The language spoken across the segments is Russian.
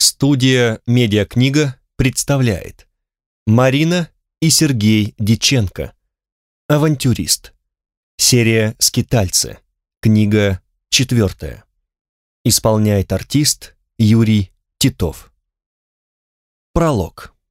Студия «Медиакнига» представляет Марина и Сергей Дьяченко. Авантюрист. Серия «Скитальцы». Книга 4. Исполняет артист Юрий Титов. Пролог.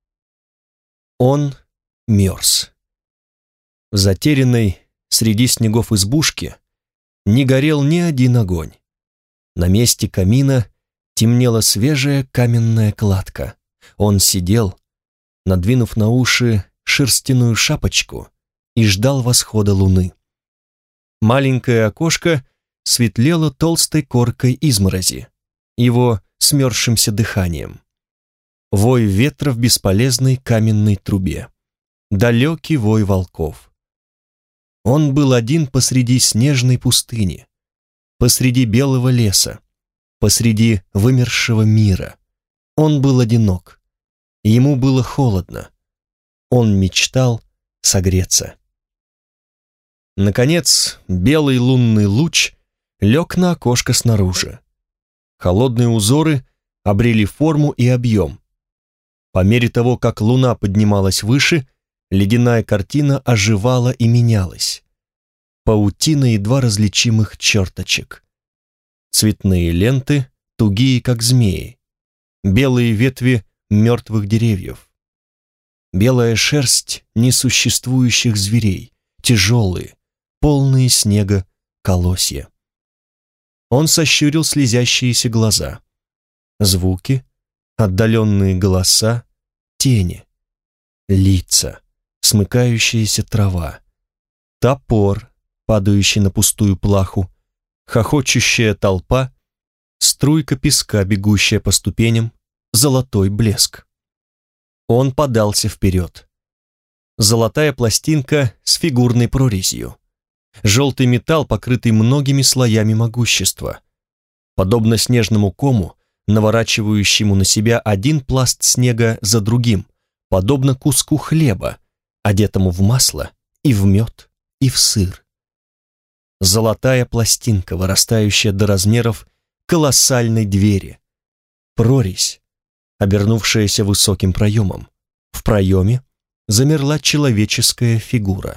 Он мерз. В затерянной среди снегов избушке не горел ни один огонь. На месте камина темнела свежая каменная кладка. Он сидел, надвинув на уши шерстяную шапочку, и ждал восхода луны. Маленькое окошко светлело толстой коркой изморози, его смерзшимся дыханием. Вой ветра в бесполезной каменной трубе. Далекий вой волков. Он был один посреди снежной пустыни, посреди белого леса, посреди вымершего мира. Он был одинок. Ему было холодно. Он мечтал согреться. Наконец, белый лунный луч лег на окошко снаружи. Холодные узоры обрели форму и объем. По мере того, как луна поднималась выше, ледяная картина оживала и менялась. Паутина едва различимых черточек. Цветные ленты, тугие как змеи. Белые ветви мертвых деревьев. Белая шерсть несуществующих зверей, тяжелые, полные снега колосья. Он сощурил слезящиеся глаза. Звуки, отдаленные голоса, тени, лица, смыкающаяся трава, топор, падающий на пустую плаху, хохочущая толпа, струйка песка, бегущая по ступеням, золотой блеск. Он подался вперед. Золотая пластинка с фигурной прорезью. Желтый металл, покрытый многими слоями могущества. Подобно снежному кому, наворачивающему на себя один пласт снега за другим, подобно куску хлеба, одетому в масло и в мед и в сыр. Золотая пластинка, вырастающая до размеров колоссальной двери. Прорезь, обернувшаяся высоким проемом. В проеме замерла человеческая фигура.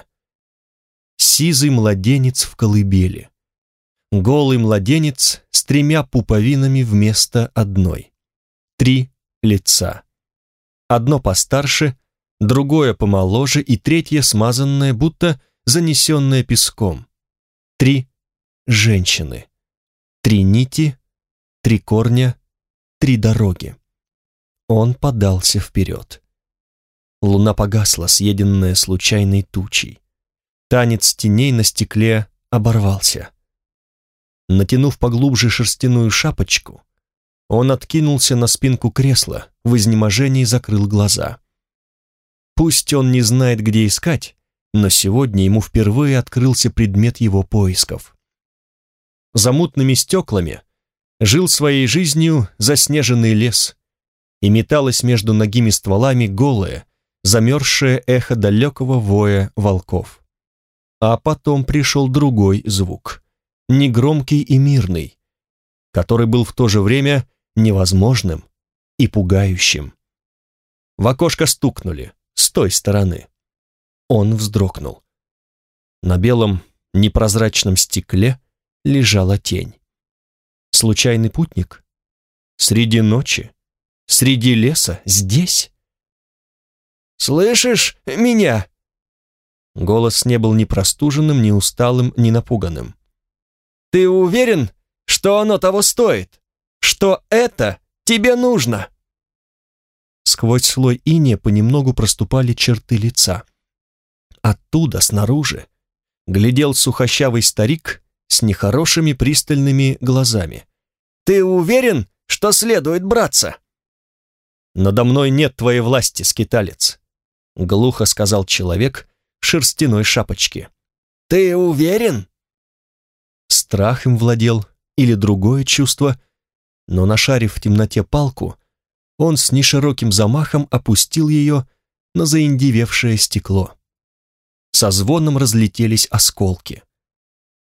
Сизый младенец в колыбели. Голый младенец с 3 пуповинами вместо одной. 3 лица. Одно постарше, другое помоложе и третье смазанное, будто занесенное песком. 3 женщины. 3 нити, 3 корня, 3 дороги. Он подался вперед. Луна погасла, съеденная случайной тучей. Танец теней на стекле оборвался. Натянув поглубже шерстяную шапочку, он откинулся на спинку кресла, в изнеможении закрыл глаза. Пусть он не знает, где искать, но сегодня ему впервые открылся предмет его поисков. За мутными стеклами жил своей жизнью заснеженный лес, и металось между ногими стволами голое, замерзшее эхо далекого воя волков. А потом пришел другой звук, негромкий и мирный, который был в то же время невозможным и пугающим. В окошко стукнули с той стороны. Он вздрогнул. На белом непрозрачном стекле лежала тень. Случайный путник? Среди ночи? Среди леса? Здесь? «Слышишь меня?» Голос не был ни простуженным, ни усталым, ни напуганным. «Ты уверен, что оно того стоит? Что это тебе нужно?» Сквозь слой инея понемногу проступали черты лица. Оттуда, снаружи, глядел сухощавый старик с нехорошими пристальными глазами. «Ты уверен, что следует браться?» «Надо мной нет твоей власти, скиталец», — глухо сказал человек в шерстяной шапочке. «Ты уверен?» Страх им владел или другое чувство, но, нашарив в темноте палку, он с нешироким замахом опустил ее на заиндевевшее стекло. Со звоном разлетелись осколки.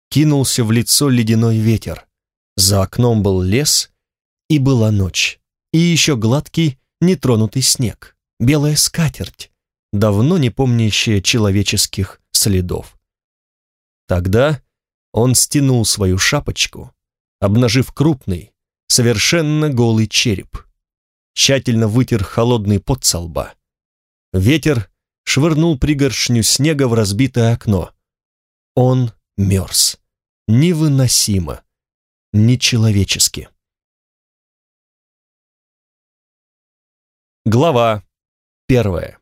Кинулся в лицо ледяной ветер. За окном был лес, и была ночь, и еще гладкий, нетронутый снег, белая скатерть, давно не помнящая человеческих следов. Тогда он стянул свою шапочку, обнажив крупный, совершенно голый череп, тщательно вытер холодный пот со лба. Ветер швырнул пригоршню снега в разбитое окно. Он мерз. Невыносимо. Нечеловечески. Глава 1.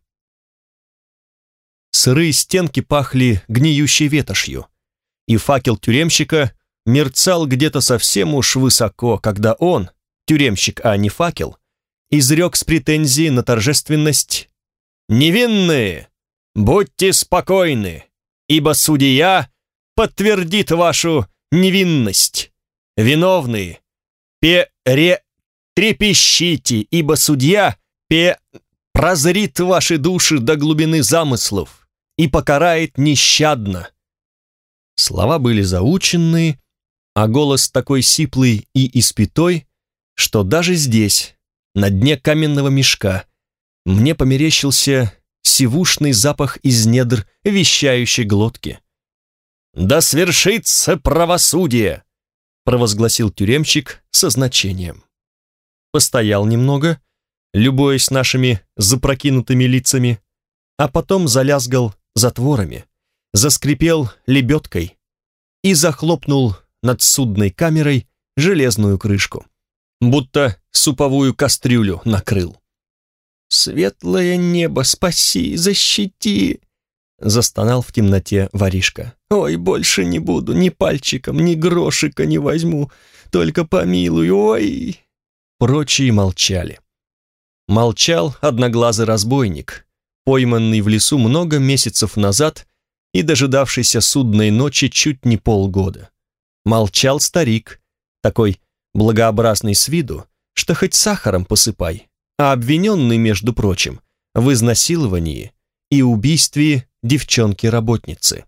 Сырые стенки пахли гниющей ветошью, и факел тюремщика мерцал где-то совсем уж высоко, когда он, тюремщик, а не факел, изрек с претензией на торжественность: «Невинные, будьте спокойны, ибо судья подтвердит вашу невинность. Виновные, трепещите, ибо судья прозрит ваши души до глубины замыслов и покарает нещадно». Слова были заученные, а голос такой сиплый и испятой, что даже здесь, на дне каменного мешка, мне померещился сивушный запах из недр вещающей глотки. «Да свершится правосудие!» — провозгласил тюремщик со значением. Постоял немного, любуясь нашими запрокинутыми лицами, а потом залязгал затворами, заскрипел лебедкой и захлопнул над судной камерой железную крышку, будто суповую кастрюлю накрыл. «Светлое небо, спаси, защити!» — застонал в темноте воришка. «Ой, больше не буду, ни пальчиком, ни грошика не возьму, только помилуй, ой!» Прочие молчали. Молчал одноглазый разбойник, пойманный в лесу много месяцев назад и дожидавшийся судной ночи чуть не полгода. Молчал старик, такой благообразный с виду, что хоть сахаром посыпай, а обвиненный, между прочим, в изнасиловании и убийстве девчонки-работницы.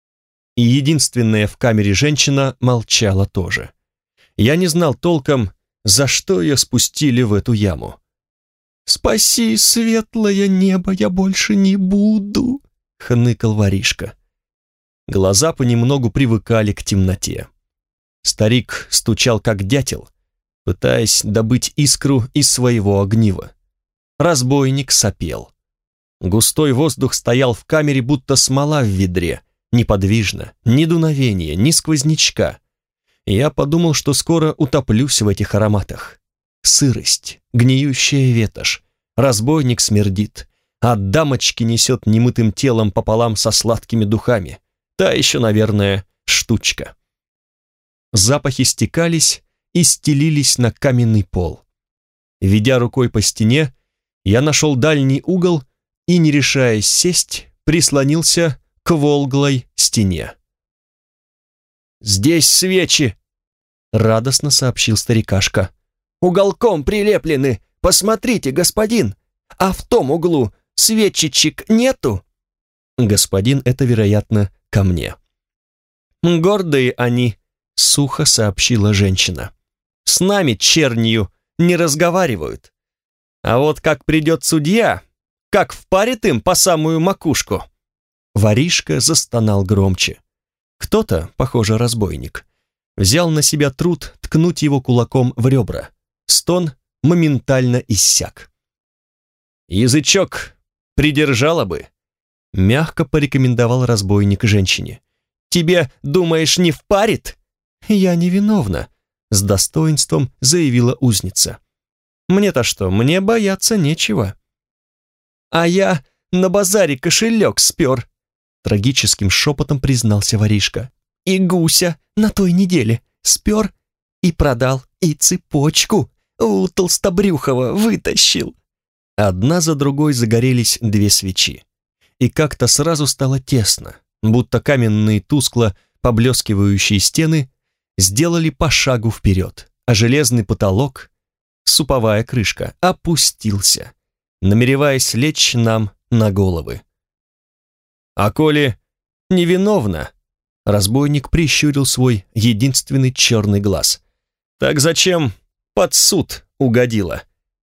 И единственная в камере женщина молчала тоже. Я не знал толком, за что ее спустили в эту яму. «Спаси, светлое небо, я больше не буду», — хныкал воришка. Глаза понемногу привыкали к темноте. Старик стучал как дятел, пытаясь добыть искру из своего огнива. Разбойник сопел. Густой воздух стоял в камере, будто смола в ведре, неподвижно, ни дуновения, ни сквознячка. Я подумал, что скоро утоплюсь в этих ароматах. Сырость, гниющая ветошь, разбойник смердит, а дамочки несет немытым телом пополам со сладкими духами. Та еще, наверное, штучка. Запахи стекались и стелились на каменный пол. Ведя рукой по стене, я нашел дальний угол и, не решаясь сесть, прислонился к волглой стене. «Здесь свечи!» — радостно сообщил старикашка. «Уголком прилеплены, посмотрите, господин, а в том углу свечечек нету?» Господин, это, вероятно, ко мне. «Гордые они», — сухо сообщила женщина. «С нами, чернью, не разговаривают. А вот как придет судья, как впарит им по самую макушку». Воришка застонал громче. Кто-то, похоже, разбойник, взял на себя труд ткнуть его кулаком в ребра. Стон моментально иссяк. «Язычок придержала бы», — мягко порекомендовал разбойник женщине. «Тебе, думаешь, не впарит?» «Я невиновна», — с достоинством заявила узница. «Мне-то что, мне бояться нечего». «А я на базаре кошелек спер», — трагическим шепотом признался воришка. «И гуся на той неделе спер и продал, и цепочку у толстобрюхова вытащил». Одна за другой загорелись две свечи. И как-то сразу стало тесно, будто каменные тускло поблескивающие стены сделали по шагу вперед, а железный потолок, суповая крышка, опустился, намереваясь лечь нам на головы. «А коли невиновна?» Разбойник прищурил свой единственный черный глаз. «Так зачем под суд угодила?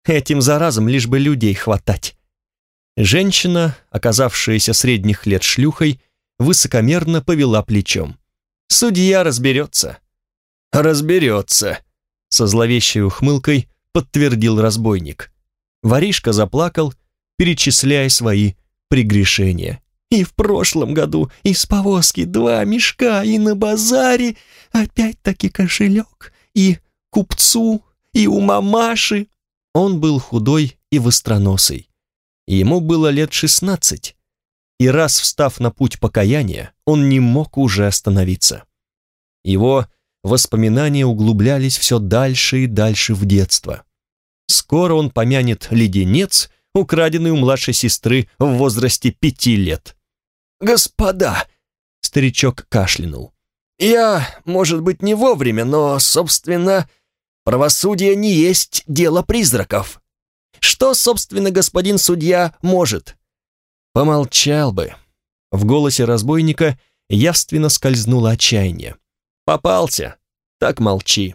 Этим заразом лишь бы людей хватать. Женщина, оказавшаяся средних лет шлюхой, высокомерно повела плечом. Судья разберется. Разберется, со зловещей ухмылкой подтвердил разбойник. Воришка заплакал, перечисляя свои прегрешения. И в прошлом году из повозки 2 мешка, и на базаре опять-таки кошелек, и купцу, и у мамаши. Он был худой и востроносый. Ему было лет 16, и раз встав на путь покаяния, он не мог уже остановиться. Его воспоминания углублялись все дальше и дальше в детство. Скоро он помянет леденец, украденный у младшей сестры в возрасте 5 лет. «Господа!» — старичок кашлянул. «Я, может быть, не вовремя, но, собственно, правосудие не есть дело призраков. Что, собственно, господин судья может?» «Помолчал бы». В голосе разбойника явственно скользнуло отчаяние. «Попался, так молчи».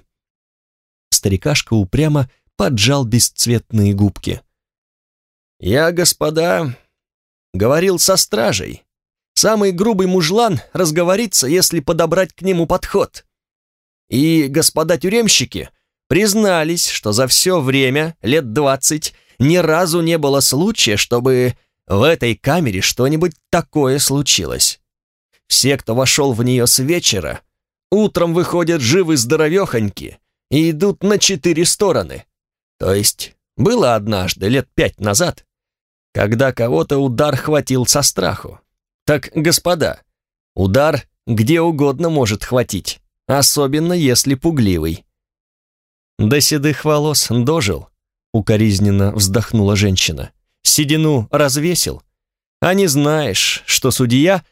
Старикашка упрямо поджал бесцветные губки. «Я, господа, говорил со стражей. Самый грубый мужлан разговорится, если подобрать к нему подход. И господа тюремщики признались, что за все время, лет 20, ни разу не было случая, чтобы в этой камере что-нибудь такое случилось. Все, кто вошел в нее с вечера, утром выходят живы-здоровехоньки и идут на 4 стороны. То есть было однажды, лет 5 назад, когда кого-то удар хватил со страху. Так, господа, удар где угодно может хватить, особенно если пугливый». «До седых волос дожил», — укоризненно вздохнула женщина. «Седину развесил, а не знаешь, что судья...»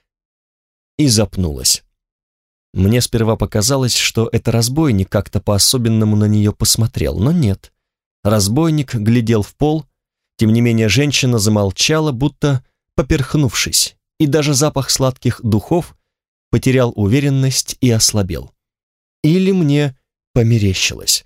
И запнулась. Мне сперва показалось, что это разбойник как-то по-особенному на нее посмотрел, но нет. Разбойник глядел в пол, тем не менее женщина замолчала, будто поперхнувшись, и даже запах сладких духов потерял уверенность и ослабел. Или мне померещилось.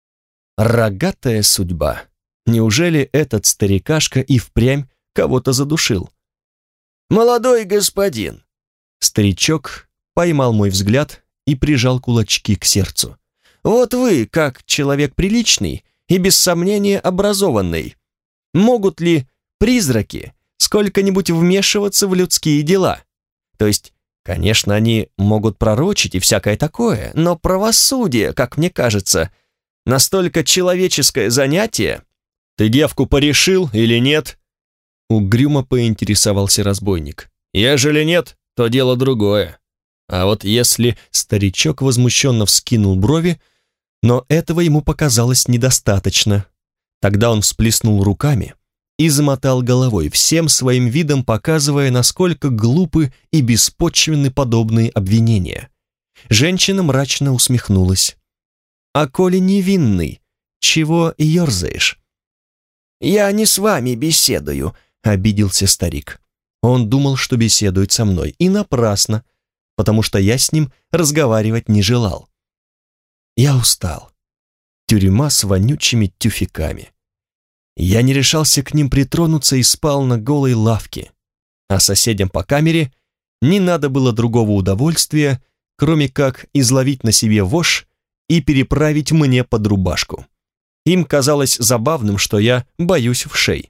Рогатая судьба. Неужели этот старикашка и впрямь кого-то задушил? «Молодой господин!» Старичок поймал мой взгляд и прижал кулачки к сердцу. «Вот вы, как человек приличный и без сомнения образованный, могут ли призраки сколько-нибудь вмешиваться в людские дела? То есть, конечно, они могут пророчить и всякое такое, но правосудие, как мне кажется, настолько человеческое занятие...» «Ты девку порешил или нет?» Угрюмо поинтересовался разбойник. «Ежели нет, то дело другое. А вот если...» Старичок возмущенно вскинул брови, но этого ему показалось недостаточно. Тогда он всплеснул руками и замотал головой, всем своим видом показывая, насколько глупы и беспочвенны подобные обвинения. Женщина мрачно усмехнулась. «А коли невинный, чего ерзаешь?» «Я не с вами беседую», — обиделся старик. Он думал, что беседует со мной, и напрасно, потому что я с ним разговаривать не желал. Я устал. Тюрьма с вонючими тюфяками. Я не решался к ним притронуться и спал на голой лавке, а соседям по камере не надо было другого удовольствия, кроме как изловить на себе вошь и переправить мне под рубашку. Им казалось забавным, что я боюсь вшей.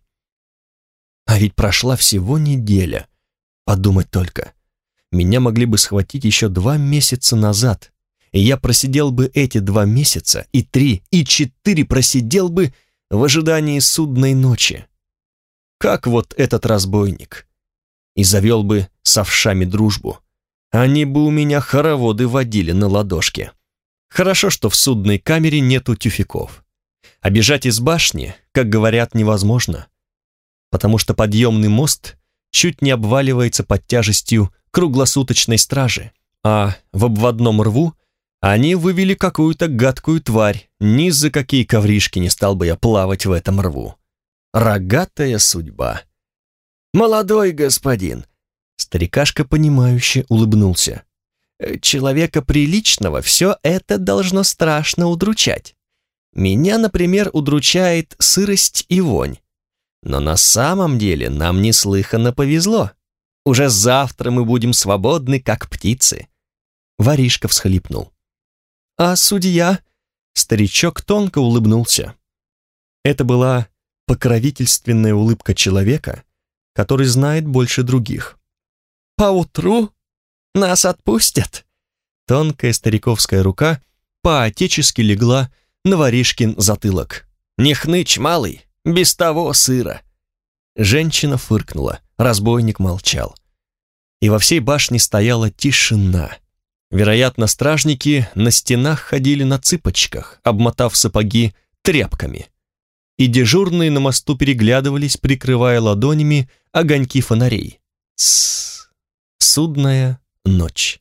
А ведь прошла всего неделя. Подумать только. Меня могли бы схватить еще 2 месяца назад, и я просидел бы эти 2 месяца, и 3, и 4 просидел бы в ожидании судной ночи. Как вот этот разбойник. И завел бы с овшами дружбу. Они бы у меня хороводы водили на ладошке. Хорошо, что в судной камере нету тюфяков. А бежать из башни, как говорят, невозможно, потому что подъемный мост чуть не обваливается под тяжестью круглосуточной стражи, а в обводном рву они вывели какую-то гадкую тварь, ни за какие ковришки не стал бы я плавать в этом рву. Рогатая судьба. «Молодой господин!» Старикашка, понимающе улыбнулся. «Человека приличного все это должно страшно удручать. Меня, например, удручает сырость и вонь. Но на самом деле нам неслыханно повезло. Уже завтра мы будем свободны, как птицы. Воришка всхлипнул. А судья? Старичок тонко улыбнулся. Это была покровительственная улыбка человека, который знает больше других. «Поутру нас отпустят!» Тонкая стариковская рука по-отечески легла на воришкин затылок. «Не хнычь, малый, без того сыро!» Женщина фыркнула, разбойник молчал. И во всей башне стояла тишина. Вероятно, стражники на стенах ходили на цыпочках, обмотав сапоги тряпками. И дежурные на мосту переглядывались, прикрывая ладонями огоньки фонарей. Тссс. Судная ночь.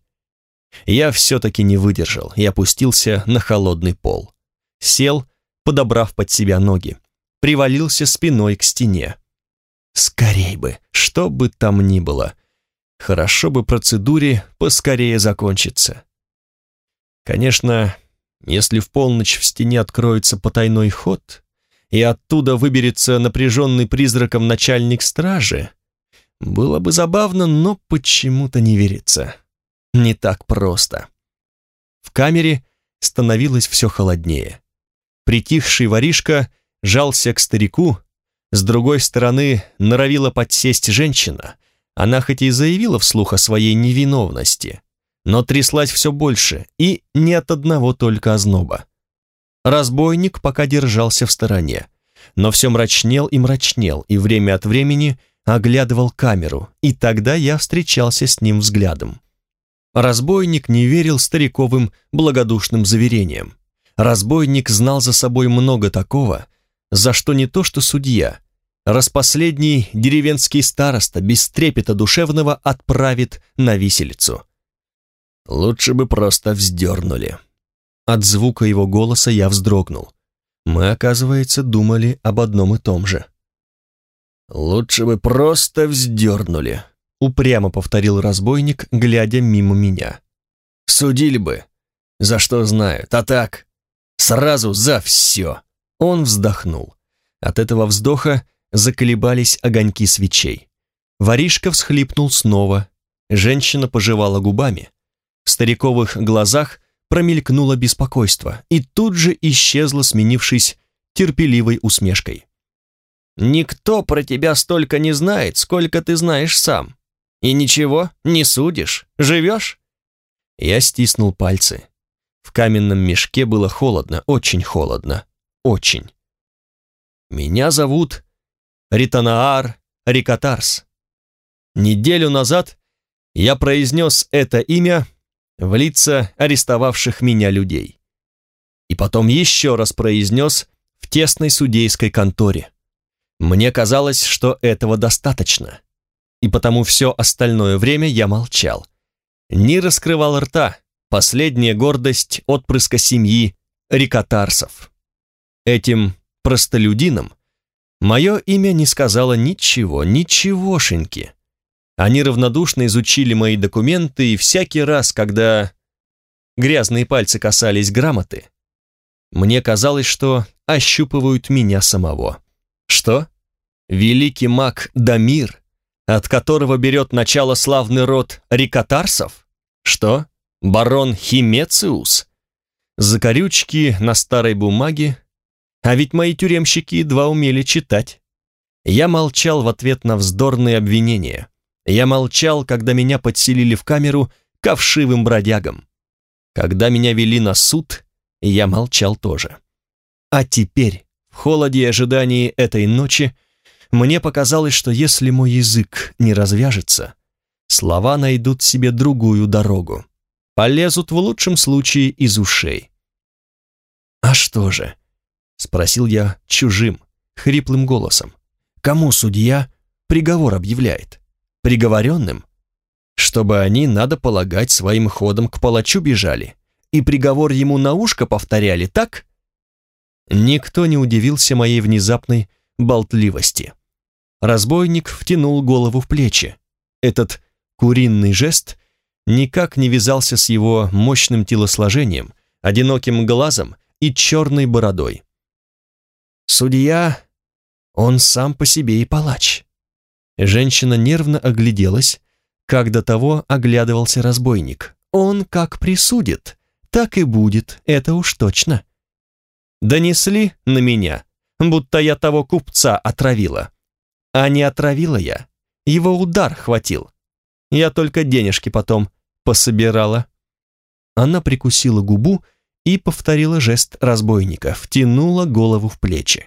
Я все-таки не выдержал и опустился на холодный пол. Сел, подобрав под себя ноги, привалился спиной к стене. Скорей бы, что бы там ни было. Хорошо бы процедуре поскорее закончиться. Конечно, если в полночь в стене откроется потайной ход, и оттуда выберется напряженный призраком начальник стражи, было бы забавно, но почему-то не верится. Не так просто. В камере становилось все холоднее. Притихший воришка жался к старику, с другой стороны норовила подсесть женщина. Она хоть и заявила вслух о своей невиновности, но тряслась все больше, и не от одного только озноба. Разбойник пока держался в стороне, но все мрачнел, и время от времени оглядывал камеру, и тогда я встречался с ним взглядом. Разбойник не верил стариковым благодушным заверениям. Разбойник знал за собой много такого, за что не то что судья, распоследний деревенский староста без трепета душевного отправит на виселицу. Лучше бы просто вздернули. От звука его голоса я вздрогнул. Мы, оказывается, думали об одном и том же. «Лучше бы просто вздернули», — упрямо повторил разбойник, глядя мимо меня. «Судили бы, за что знают, а так, сразу за все». Он вздохнул. От этого вздоха заколебались огоньки свечей. Воришка всхлипнул снова. Женщина пожевала губами. В стариковых глазах промелькнуло беспокойство и тут же исчезло, сменившись терпеливой усмешкой. «Никто про тебя столько не знает, сколько ты знаешь сам. И ничего, не судишь, живешь?» Я стиснул пальцы. В каменном мешке было холодно, очень холодно, очень. «Меня зовут Ританаар Рикатарс. Неделю назад я произнес это имя в лица арестовавших меня людей. И потом еще раз произнес в тесной судейской конторе. Мне казалось, что этого достаточно, и потому все остальное время я молчал. Не раскрывал рта, последняя гордость отпрыска семьи Рикатарсов. Этим простолюдинам мое имя не сказало ничего, ничегошеньки. Они равнодушно изучили мои документы, и всякий раз, когда грязные пальцы касались грамоты, мне казалось, что ощупывают меня самого. Что? Великий маг Дамир, от которого берет начало славный род Рикатарсов? Что? Барон Химециус? Закорючки на старой бумаге? А ведь мои тюремщики едва умели читать. Я молчал в ответ на вздорные обвинения. Я молчал, когда меня подселили в камеру ко вшивым бродягам. Когда меня вели на суд, я молчал тоже. А теперь, в холоде и ожидании этой ночи, мне показалось, что если мой язык не развяжется, слова найдут себе другую дорогу. Полезут в лучшем случае из ушей. «А что же?» — спросил я чужим, хриплым голосом. «Кому судья приговор объявляет? Приговоренным? Чтобы они, надо полагать, своим ходом к палачу бежали и приговор ему на ушко повторяли, так?» Никто не удивился моей внезапной болтливости. Разбойник втянул голову в плечи. Этот куриный жест никак не вязался с его мощным телосложением, одиноким глазом и черной бородой. Судья, он сам по себе и палач. Женщина нервно огляделась, как до того оглядывался разбойник. Он как присудит, так и будет, это уж точно. Донесли на меня, будто я того купца отравила. А не отравила я, его удар хватил. Я только денежки потом пособирала. Она прикусила губу и повторила жест разбойника, втянула голову в плечи.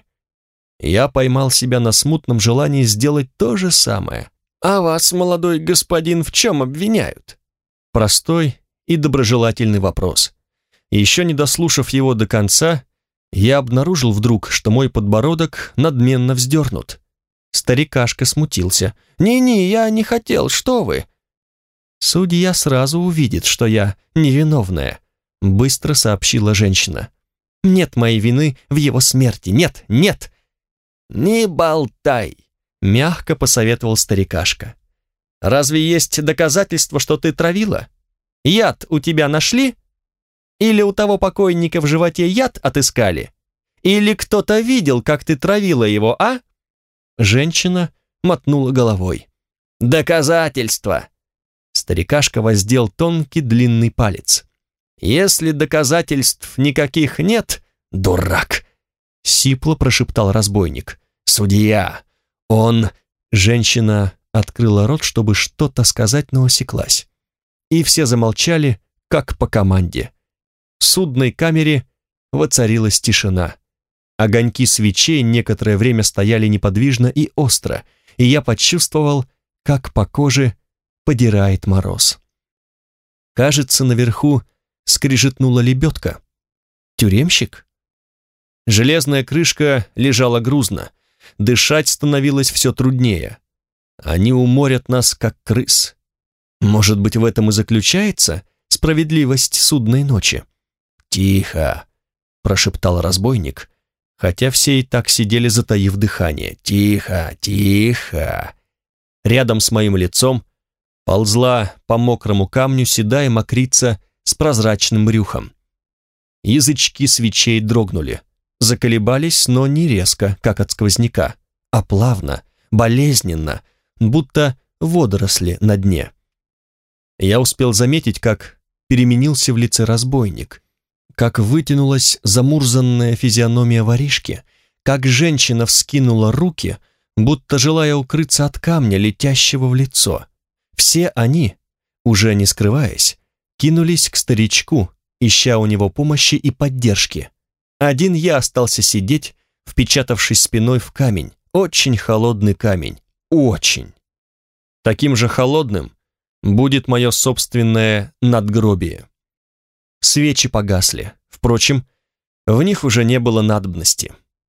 Я поймал себя на смутном желании сделать то же самое. «А вас, молодой господин, в чем обвиняют?» Простой и доброжелательный вопрос. Еще не дослушав его до конца, я обнаружил вдруг, что мой подбородок надменно вздернут. Старикашка смутился. «Не-не, я не хотел, что вы?» «Судья сразу увидит, что я невиновная», — быстро сообщила женщина. «Нет моей вины в его смерти, нет, нет!» «Не болтай!» — мягко посоветовал старикашка. «Разве есть доказательства, что ты травила? Яд у тебя нашли? Или у того покойника в животе яд отыскали? Или кто-то видел, как ты травила его, а?» Женщина мотнула головой. «Доказательства!» Старикашка воздел тонкий длинный палец. «Если доказательств никаких нет, дурак!» Сипло прошептал разбойник. «Судья! Он...» Женщина открыла рот, чтобы что-то сказать, но осеклась. И все замолчали, как по команде. В судной камере воцарилась тишина. Огоньки свечей некоторое время стояли неподвижно и остро, и я почувствовал, как по коже подирает мороз. Кажется, наверху скрижетнула лебедка. Тюремщик? Железная крышка лежала грузно, дышать становилось все труднее. Они уморят нас, как крыс. Может быть, в этом и заключается справедливость судной ночи? «Тихо!» — прошептал разбойник, хотя все и так сидели, затаив дыхание. «Тихо, тихо!» Рядом с моим лицом ползла по мокрому камню седая мокрица с прозрачным брюхом. Язычки свечей дрогнули, заколебались, но не резко, как от сквозняка, а плавно, болезненно, будто водоросли на дне. Я успел заметить, как переменился в лице разбойник, как вытянулась замурзанная физиономия воришки, как женщина вскинула руки, будто желая укрыться от камня, летящего в лицо. Все они, уже не скрываясь, кинулись к старичку, ища у него помощи и поддержки. Один я остался сидеть, впечатавшись спиной в камень, очень холодный камень, очень. Таким же холодным будет мое собственное надгробие. Свечи погасли, впрочем, в них уже не было надобности.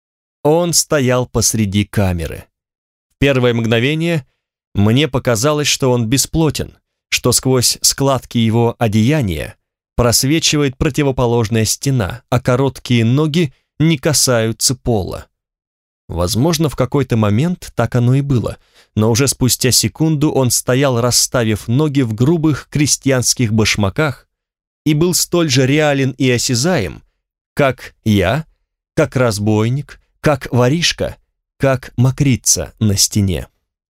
Он стоял посреди камеры. В первое мгновение мне показалось, что он бесплотен, что сквозь складки его одеяния просвечивает противоположная стена, а короткие ноги не касаются пола. Возможно, в какой-то момент так оно и было, но уже спустя секунду он стоял, расставив ноги в грубых крестьянских башмаках, и был столь же реален и осязаем, как я, как разбойник, как воришка, как мокрица на стене.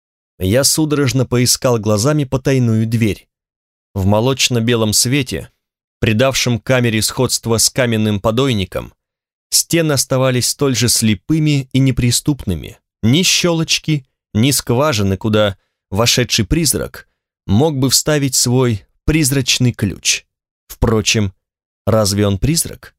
Я судорожно поискал глазами потайную дверь. В молочно-белом свете, придавшем камере сходство с каменным подойником, стены оставались столь же слепыми и неприступными. Ни щелочки, ни скважины, куда вошедший призрак мог бы вставить свой призрачный ключ. Впрочем, разве он призрак?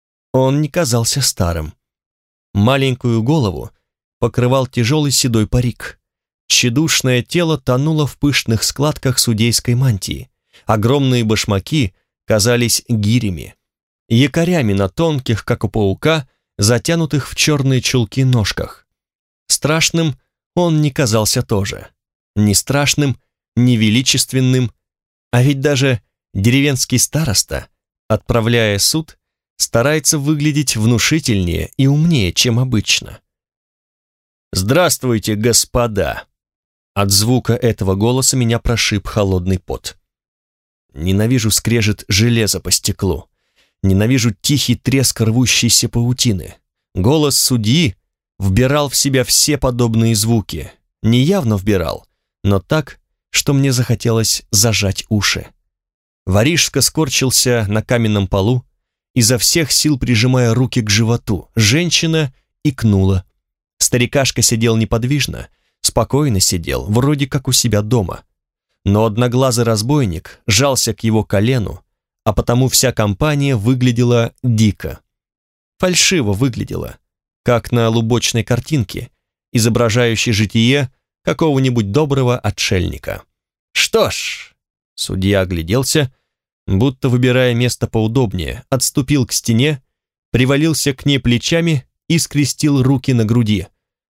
Он не казался старым. Маленькую голову покрывал тяжелый седой парик. Тщедушное тело тонуло в пышных складках судейской мантии. Огромные башмаки казались гирями, якорями на тонких, как у паука, затянутых в черные чулки ножках. Страшным он не казался тоже. Ни страшным, ни величественным, а ведь даже деревенский староста, отправляя суд, старается выглядеть внушительнее и умнее, чем обычно. «Здравствуйте, господа!» От звука этого голоса меня прошиб холодный пот. Ненавижу скрежет железа по стеклу. Ненавижу тихий треск рвущейся паутины. Голос судьи вбирал в себя все подобные звуки. Не явно вбирал, но так, что мне захотелось зажать уши. Воришка скорчился на каменном полу, изо всех сил прижимая руки к животу. Женщина икнула. Старикашка сидел неподвижно, спокойно сидел, вроде как у себя дома. Но одноглазый разбойник жался к его колену, а потому вся компания выглядела дико. Фальшиво выглядела, как на лубочной картинке, изображающей житие какого-нибудь доброго отшельника. «Что ж», — судья огляделся, будто выбирая место поудобнее, отступил к стене, привалился к ней плечами и скрестил руки на груди.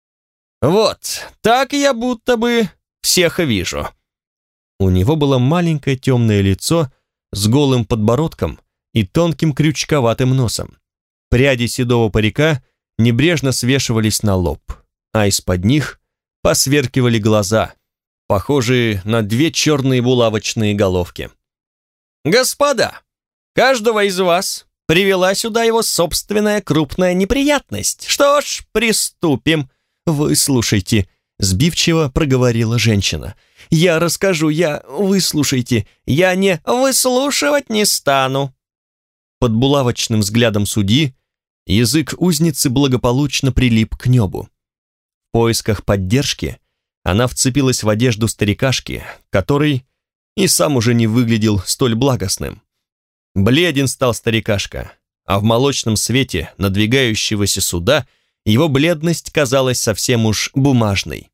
«Вот, так я будто бы всех вижу». У него было маленькое темное лицо с голым подбородком и тонким крючковатым носом. Пряди седого парика небрежно свешивались на лоб, а из-под них посверкивали глаза, похожие на две черные булавочные головки. «Господа, каждого из вас привела сюда его собственная крупная неприятность. Что ж, приступим. Выслушайте», — сбивчиво проговорила женщина. «Я расскажу, выслушайте, я не выслушивать не стану». Под булавочным взглядом судьи язык узницы благополучно прилип к небу. В поисках поддержки она вцепилась в одежду старикашки, который и сам уже не выглядел столь благостным. Бледен стал старикашка, а в молочном свете надвигающегося суда его бледность казалась совсем уж бумажной.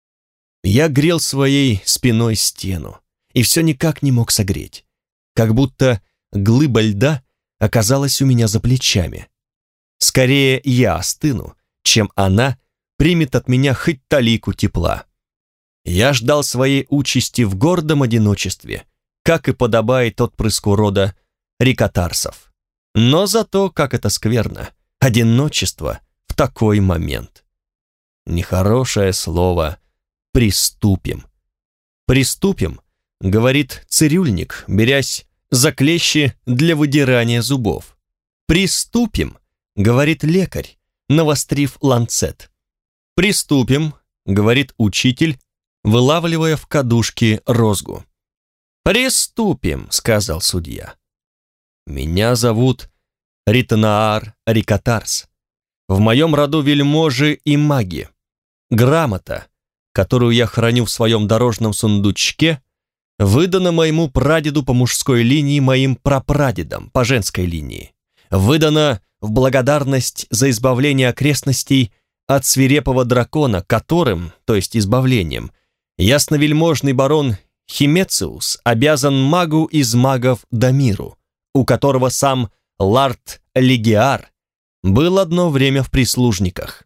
Я грел своей спиной стену и все никак не мог согреть, как будто глыба льда оказалась у меня за плечами. Скорее я остыну, чем она примет от меня хоть талику тепла. Я ждал своей участи в гордом одиночестве, как и подобает отпрыску рода рикотарсов. Но зато, как это скверно, одиночество в такой момент. Нехорошее слово «приступим». «Приступим», — говорит цирюльник, берясь за клещи для выдирания зубов. «Приступим», — говорит лекарь, навострив ланцет. «Приступим», — говорит учитель, вылавливая в кадушке розгу. «Приступим», — сказал судья. «Меня зовут Ританаар Рикотарс. В моем роду вельможи и маги. Грамота, которую я храню в своем дорожном сундучке, выдана моему прадеду по мужской линии, моим прапрадедам по женской линии. Выдана в благодарность за избавление окрестностей от свирепого дракона, которым, то есть избавлением, ясновельможный барон Химециус обязан магу из магов Дамиру, у которого сам Лард Легиар был одно время в прислужниках.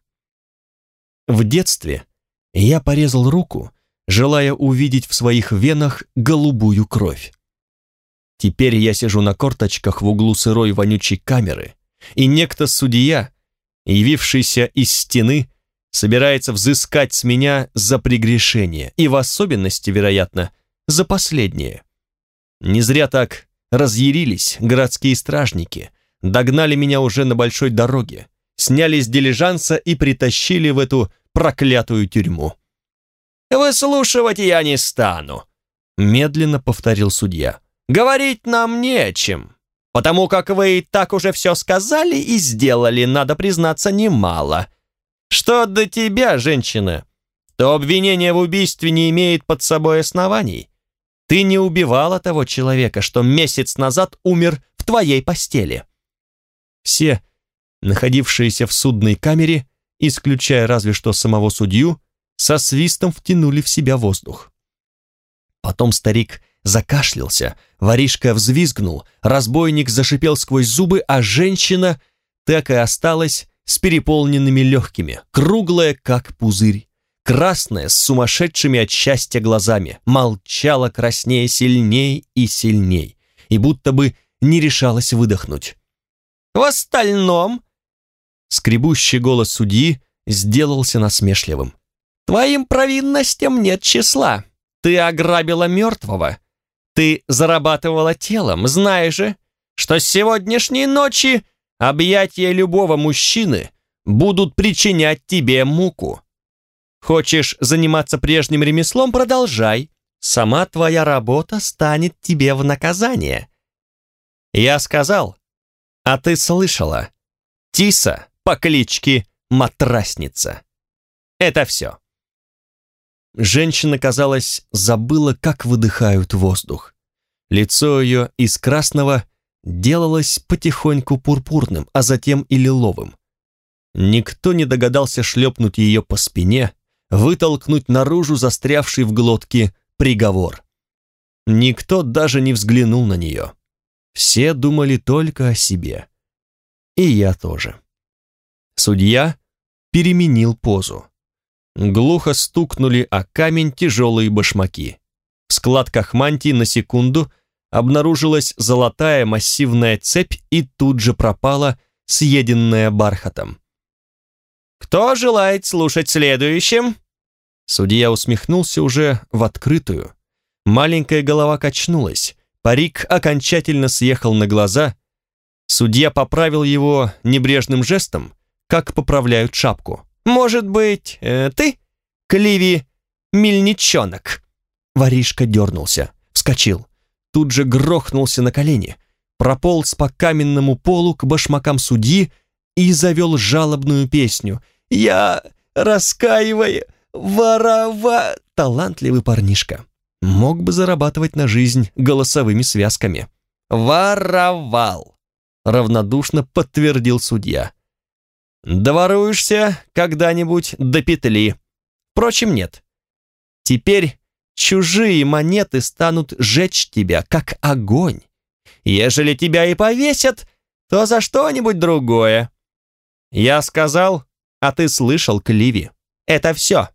В детстве я порезал руку, желая увидеть в своих венах голубую кровь. Теперь я сижу на корточках в углу сырой вонючей камеры, и некто судья, явившийся из стены, собирается взыскать с меня за прегрешение, и в особенности, вероятно, за последнее. Не зря так разъярились городские стражники, догнали меня уже на большой дороге, сняли с дилижанса и притащили в эту проклятую тюрьму. «Выслушивать я не стану», — медленно повторил судья. «Говорить нам не о чем, потому как вы и так уже все сказали и сделали, надо признаться, немало. Что до тебя, женщина, то обвинение в убийстве не имеет под собой оснований. Ты не убивала того человека, что месяц назад умер в твоей постели». Все, находившиеся в судной камере, исключая разве что самого судью, со свистом втянули в себя воздух. Потом старик закашлялся, воришка взвизгнул, разбойник зашипел сквозь зубы, а женщина так и осталась с переполненными легкими, круглая, как пузырь, красная, с сумасшедшими от счастья глазами, молчала краснее сильней и сильней, и будто бы не решалась выдохнуть. «В остальном», — скребущий голос судьи сделался насмешливым, «твоим провинностям нет числа. Ты ограбила мертвого. Ты зарабатывала телом, зная же, что с сегодняшней ночи объятия любого мужчины будут причинять тебе муку. Хочешь заниматься прежним ремеслом — продолжай. Сама твоя работа станет тебе в наказание. Я сказал, а ты слышала. Тиса по кличке Матрасница. Это все. Женщина, казалось, забыла, как выдыхают воздух. Лицо ее из красного делалось потихоньку пурпурным, а затем и лиловым. Никто не догадался шлепнуть ее по спине, вытолкнуть наружу застрявший в глотке приговор. Никто даже не взглянул на нее. Все думали только о себе. И я тоже. Судья переменил позу. Глухо стукнули о камень тяжелые башмаки. В складках мантии на секунду обнаружилась золотая массивная цепь и тут же пропала, съеденная бархатом. «Кто желает слушать следующим?» Судья усмехнулся уже в открытую. Маленькая голова качнулась, парик окончательно съехал на глаза. Судья поправил его небрежным жестом, как поправляют шапку. «Может быть, ты, Кливи Мельничонок?» Воришка дернулся, вскочил, тут же грохнулся на колени, прополз по каменному полу к башмакам судьи и завел жалобную песню. «Я раскаиваю, ворова...» Талантливый парнишка. Мог бы зарабатывать на жизнь голосовыми связками. «Воровал», — равнодушно подтвердил судья. «Доворуешься когда-нибудь до петли. Впрочем, нет. Теперь чужие монеты станут жечь тебя, как огонь. Ежели тебя и повесят, то за что-нибудь другое. Я сказал, а ты слышал, Кливи. Это все».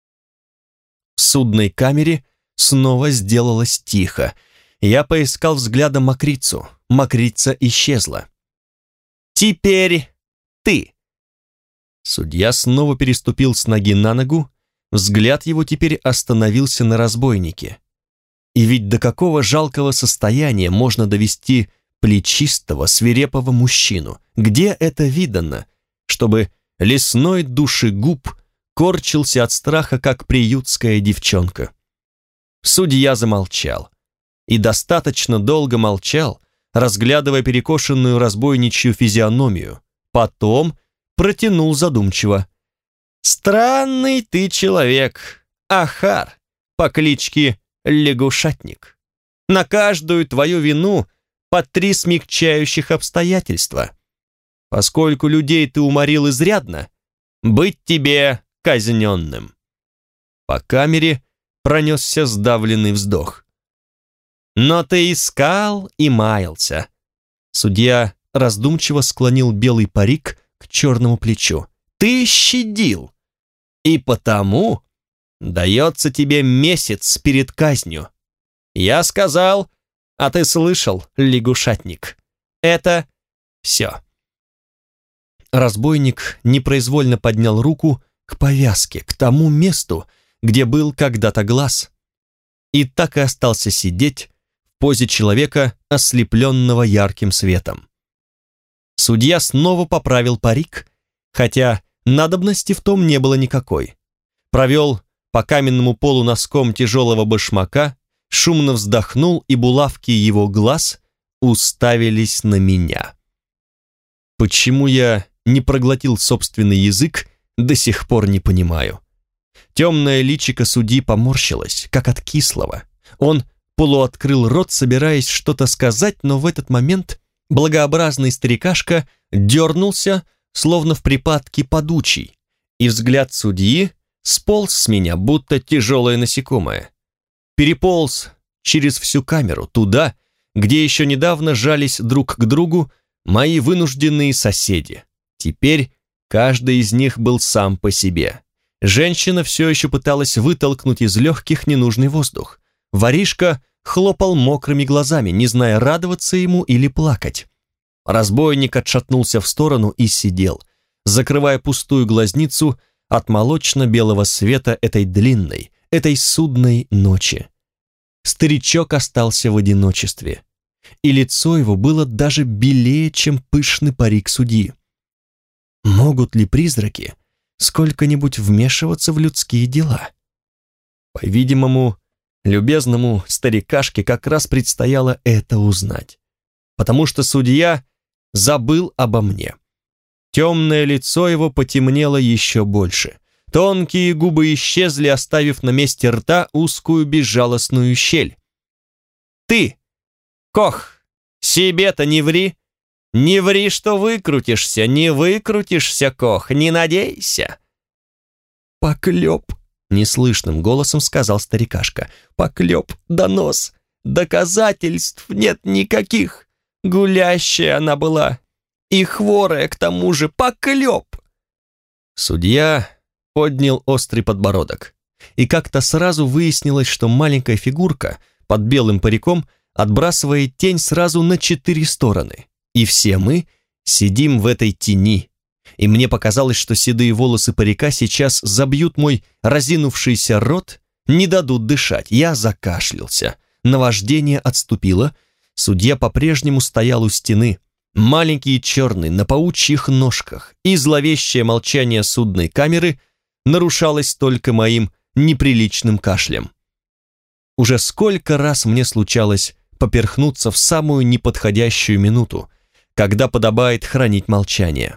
В судной камере снова сделалось тихо. Я поискал взглядом мокрицу. Мокрица исчезла. «Теперь ты». Судья снова переступил с ноги на ногу, взгляд его теперь остановился на разбойнике. И ведь до какого жалкого состояния можно довести плечистого, свирепого мужчину? Где это видано, чтобы лесной душегуб корчился от страха, как приютская девчонка? Судья замолчал. И достаточно долго молчал, разглядывая перекошенную разбойничью физиономию. Потом протянул задумчиво. «Странный ты человек, Ахар, по кличке Лягушатник. На каждую твою вину по 3 смягчающих обстоятельства. Поскольку людей ты уморил изрядно, быть тебе казненным». По камере пронесся сдавленный вздох. «Но ты искал и маялся». Судья раздумчиво склонил белый парик к черному плечу. «Ты щадил, и потому дается тебе месяц перед казнью. Я сказал, а ты слышал, лягушатник. Это все». Разбойник непроизвольно поднял руку к повязке, к тому месту, где был когда-то глаз, и так и остался сидеть в позе человека, ослепленного ярким светом. Судья снова поправил парик, хотя надобности в том не было никакой. Провел по каменному полу носком тяжелого башмака, шумно вздохнул, и булавки его глаз уставились на меня. Почему я не проглотил собственный язык, до сих пор не понимаю. Темное личико судьи поморщилось, как от кислого. Он полуоткрыл рот, собираясь что-то сказать, но в этот момент благообразный старикашка дернулся, словно в припадке подучий, и взгляд судьи сполз с меня, будто тяжелое насекомое. Переполз через всю камеру, туда, где еще недавно жались друг к другу мои вынужденные соседи. Теперь каждый из них был сам по себе. Женщина все еще пыталась вытолкнуть из легких ненужный воздух. Воришка хлопал мокрыми глазами, не зная, радоваться ему или плакать. Разбойник отшатнулся в сторону и сидел, закрывая пустую глазницу от молочно-белого света этой длинной, этой судной ночи. Старичок остался в одиночестве, и лицо его было даже белее, чем пышный парик судьи. Могут ли призраки сколько-нибудь вмешиваться в людские дела? По-видимому, любезному старикашке как раз предстояло это узнать, потому что судья забыл обо мне. Темное лицо его потемнело еще больше. Тонкие губы исчезли, оставив на месте рта узкую безжалостную щель. «Ты, Кох, себе-то не ври! Не ври, что выкрутишься, не выкрутишься, Кох, не надейся!» «Поклеп!» — неслышным голосом сказал старикашка. «Поклеп, донос! Доказательств нет никаких! Гулящая она была! И хворая, к тому же, поклеп!» Судья поднял острый подбородок, и как-то сразу выяснилось, что маленькая фигурка под белым париком отбрасывает тень сразу на 4 стороны, и все мы сидим в этой тени, и мне показалось, что седые волосы парика сейчас забьют мой разинувшийся рот, не дадут дышать. Я закашлялся, наваждение отступило, судья по-прежнему стоял у стены, маленький и черный, на паучьих ножках, и зловещее молчание судной камеры нарушалось только моим неприличным кашлем. Уже сколько раз мне случалось поперхнуться в самую неподходящую минуту, когда подобает хранить молчание.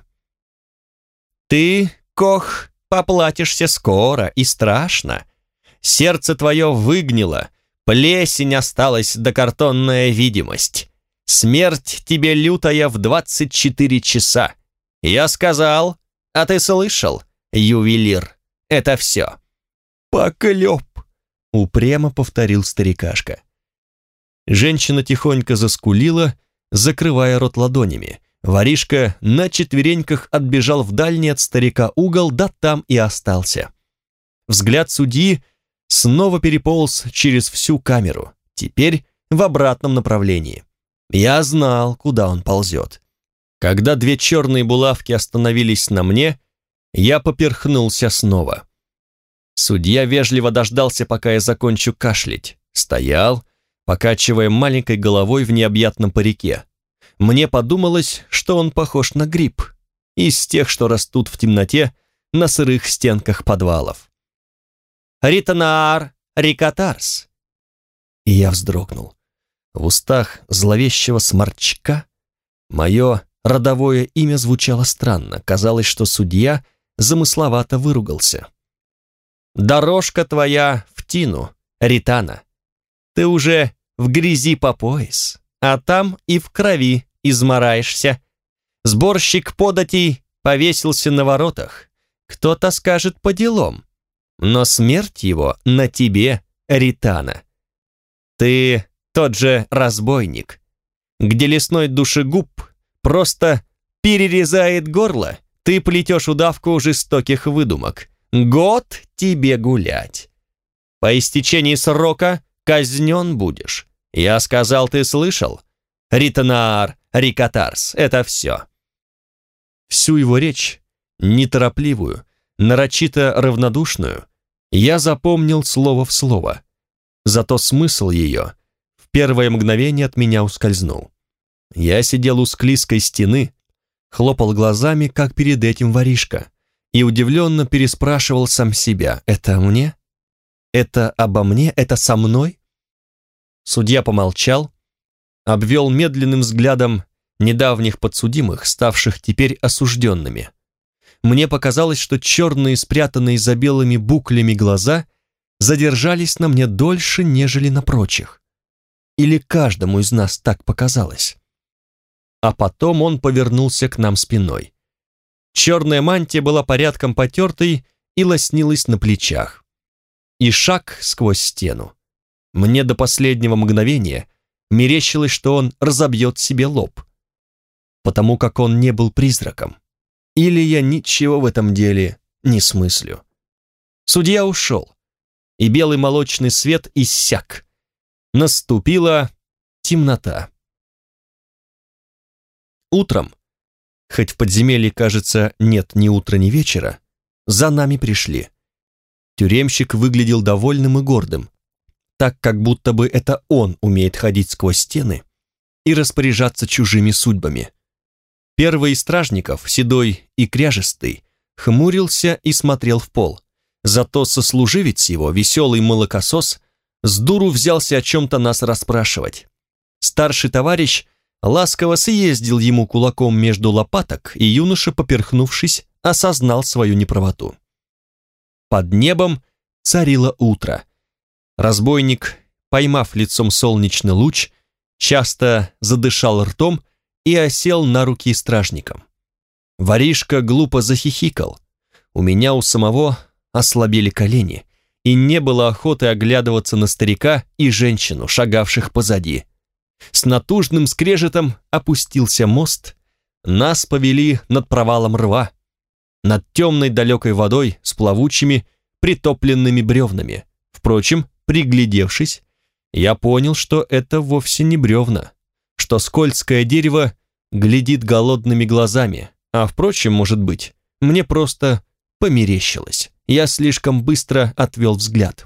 «Ты, Кох, поплатишься скоро и страшно. Сердце твое выгнило, плесень осталась да картонная видимость. Смерть тебе лютая в 24 часа. Я сказал, а ты слышал, ювелир, это все». «Поклеп!» — упрямо повторил старикашка. Женщина тихонько заскулила, закрывая рот ладонями. Воришка на четвереньках отбежал в дальний от старика угол, да там и остался. Взгляд судьи снова переполз через всю камеру, теперь в обратном направлении. Я знал, куда он ползет. Когда 2 черные булавки остановились на мне, я поперхнулся снова. Судья вежливо дождался, пока я закончу кашлять. Стоял, покачивая маленькой головой в необъятном парике. Мне подумалось, что он похож на гриб, из тех, что растут в темноте на сырых стенках подвалов. «Ританаар рикатарс!» И я вздрогнул. В устах зловещего сморчка мое родовое имя звучало странно. Казалось, что судья замысловато выругался. «Дорожка твоя в тину, Ритана. Ты уже в грязи по пояс, а там и в крови измораешься. Сборщик податей повесился на воротах. Кто-то скажет по делам, но смерть его на тебе, Ритана. Ты тот же разбойник, где лесной душегуб просто перерезает горло, ты плетешь удавку жестоких выдумок. Год тебе гулять. По истечении срока казнен будешь. Я сказал, ты слышал? Ританаар рикатарс, это все». Всю его речь, неторопливую, нарочито равнодушную, я запомнил слово в слово. Зато смысл ее в первое мгновение от меня ускользнул. Я сидел у склизкой стены, хлопал глазами, как перед этим воришка, и удивленно переспрашивал сам себя: «Это мне? Это обо мне? Это со мной?» Судья помолчал, обвел медленным взглядом недавних подсудимых, ставших теперь осужденными. Мне показалось, что черные, спрятанные за белыми буклями глаза задержались на мне дольше, нежели на прочих. Или каждому из нас так показалось. А потом он повернулся к нам спиной. Черная мантия была порядком потертой и лоснилась на плечах. И шаг сквозь стену. Мне до последнего мгновения мерещилось, что он разобьет себе лоб, потому как он не был призраком. Или я ничего в этом деле не смыслю. Судья ушел, и белый молочный свет иссяк. Наступила темнота. Утром, хоть в подземелье, кажется, нет ни утра, ни вечера, за нами пришли. Тюремщик выглядел довольным и гордым, так как будто бы это он умеет ходить сквозь стены и распоряжаться чужими судьбами. Первый из стражников, седой и кряжестый, хмурился и смотрел в пол. Зато сослуживец его, веселый молокосос, с дуру взялся о чем-то нас расспрашивать. Старший товарищ ласково съездил ему кулаком между лопаток, и юноша, поперхнувшись, осознал свою неправоту. Под небом царило утро. Разбойник, поймав лицом солнечный луч, часто задышал ртом и осел на руки стражникам. Воришка глупо захихикал. У меня у самого ослабели колени, и не было охоты оглядываться на старика и женщину, шагавших позади. С натужным скрежетом опустился мост, нас повели над провалом рва, над темной далекой водой с плавучими притопленными бревнами. Впрочем, приглядевшись, я понял, что это вовсе не бревна, что скользкое дерево глядит голодными глазами, а, впрочем, может быть, мне просто померещилось. Я слишком быстро отвел взгляд.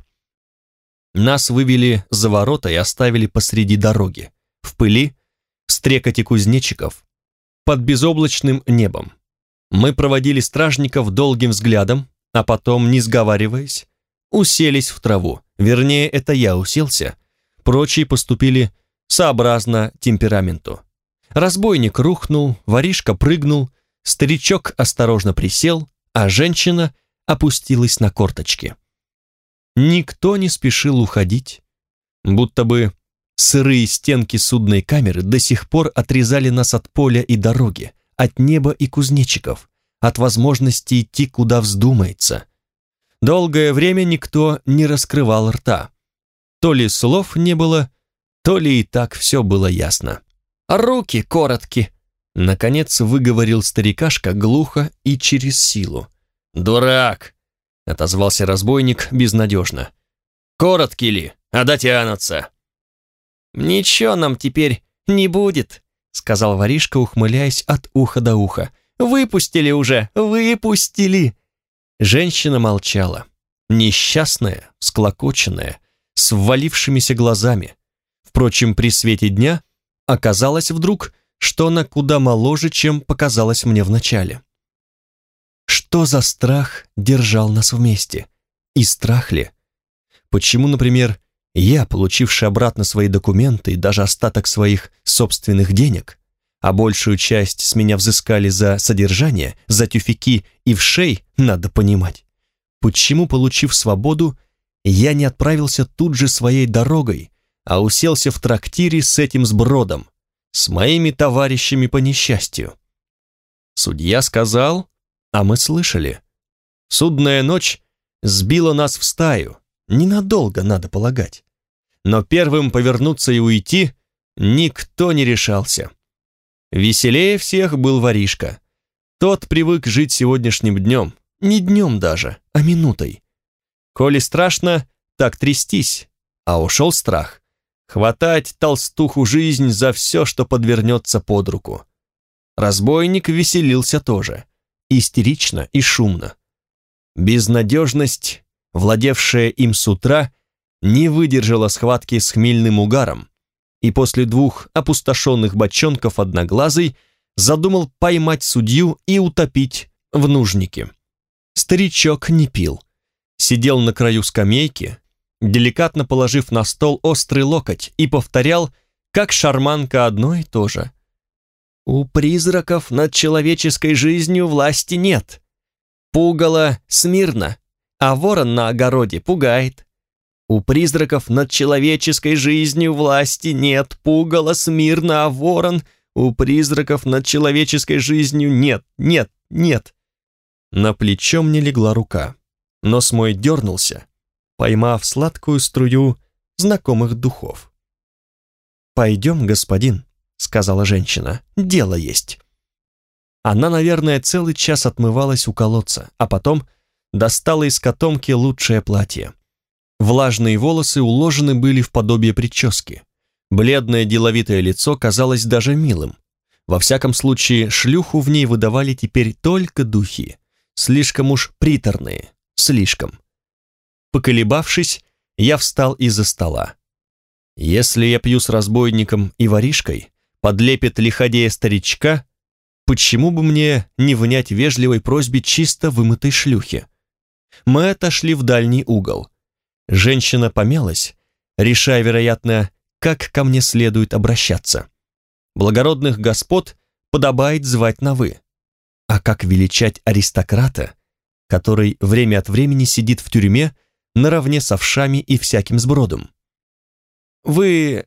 Нас вывели за ворота и оставили посреди дороги, в пыли, в стрекоте кузнечиков, под безоблачным небом. Мы проводили стражников долгим взглядом, а потом, не сговариваясь, уселись в траву. Вернее, это я уселся, прочие поступили сообразно темпераменту. Разбойник рухнул, воришка прыгнул, старичок осторожно присел, а женщина опустилась на корточки. Никто не спешил уходить, будто бы сырые стенки судной камеры до сих пор отрезали нас от поля и дороги, от неба и кузнечиков, от возможности идти, куда вздумается. Долгое время никто не раскрывал рта. То ли слов не было, то ли и так все было ясно. «Руки коротки!» — наконец выговорил старикашка глухо и через силу. «Дурак!» — отозвался разбойник безнадежно. «Коротки ли, а дотянутся!» «Ничего нам теперь не будет», — сказал воришка, ухмыляясь от уха до уха. «Выпустили уже, выпустили!» Женщина молчала, несчастная, всклокоченная, с ввалившимися глазами. Впрочем, при свете дня оказалось вдруг, что она куда моложе, чем показалось мне вначале. Что за страх держал нас вместе? И страх ли? Почему, например, я, получивший обратно свои документы и даже остаток своих собственных денег, а большую часть с меня взыскали за содержание, за тюфяки и вшей, надо понимать, почему, получив свободу, я не отправился тут же своей дорогой, а уселся в трактире с этим сбродом, с моими товарищами по несчастью? Судья сказал, а мы слышали. Судная ночь сбила нас в стаю, ненадолго, надо полагать. Но первым повернуться и уйти никто не решался. Веселее всех был воришка. Тот привык жить сегодняшним днем, не днем даже, а минутой. Коли страшно, так трястись, а ушел страх. Хватать толстуху жизнь за все, что подвернется под руку. Разбойник веселился тоже, истерично и шумно. Безнадежность, владевшая им с утра, не выдержала схватки с хмельным угаром, и после 2 опустошенных бочонков одноглазый задумал поймать судью и утопить в нужнике. Старичок не пил, сидел на краю скамейки, деликатно положив на стол острый локоть, и повторял, как шарманка, одно и то же. «У призраков над человеческой жизнью власти нет. Пугало смирно, а ворон на огороде пугает. У призраков над человеческой жизнью власти нет. Пугало смирно, а ворон... У призраков над человеческой жизнью нет, нет, нет». На плечо мне легла рука. Нос мой дернулся, поймав сладкую струю знакомых духов. «Пойдем, господин», — сказала женщина, — «дело есть». Она, наверное, целый час отмывалась у колодца, а потом достала из котомки лучшее платье. Влажные волосы уложены были в подобие прически. Бледное деловитое лицо казалось даже милым. Во всяком случае, шлюху в ней выдавали теперь только духи. Слишком уж приторные, слишком. Поколебавшись, я встал из-за стола. Если я пью с разбойником и воришкой, под лепет лиходея старичка, Почему бы мне не внять вежливой просьбе чисто вымытой шлюхи? Мы отошли в дальний угол. Женщина помялась, решая, вероятно, как ко мне следует обращаться. Благородных господ подобает звать на «вы». А как величать аристократа, который время от времени сидит в тюрьме наравне с овшами и всяким сбродом? «Вы,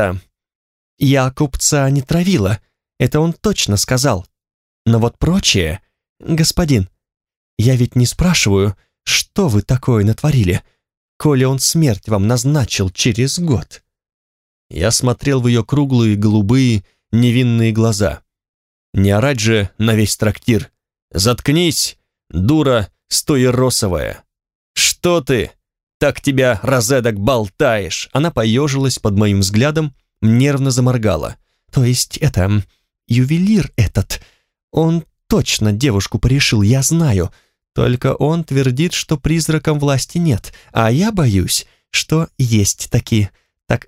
я купца не травила, это он точно сказал. Но вот прочее, господин, я ведь не спрашиваю, что вы такое натворили, коли он смерть вам назначил через год». Я смотрел в ее круглые, голубые, невинные глаза. Не орать же на весь трактир. «Заткнись, дура стоеросовая! Что ты? Так тебя розедок болтаешь!» Она поежилась под моим взглядом, нервно заморгала. «То есть ювелир этот, он точно девушку порешил, я знаю. Только он твердит, что призракам власти нет, а я боюсь, что есть такие. Так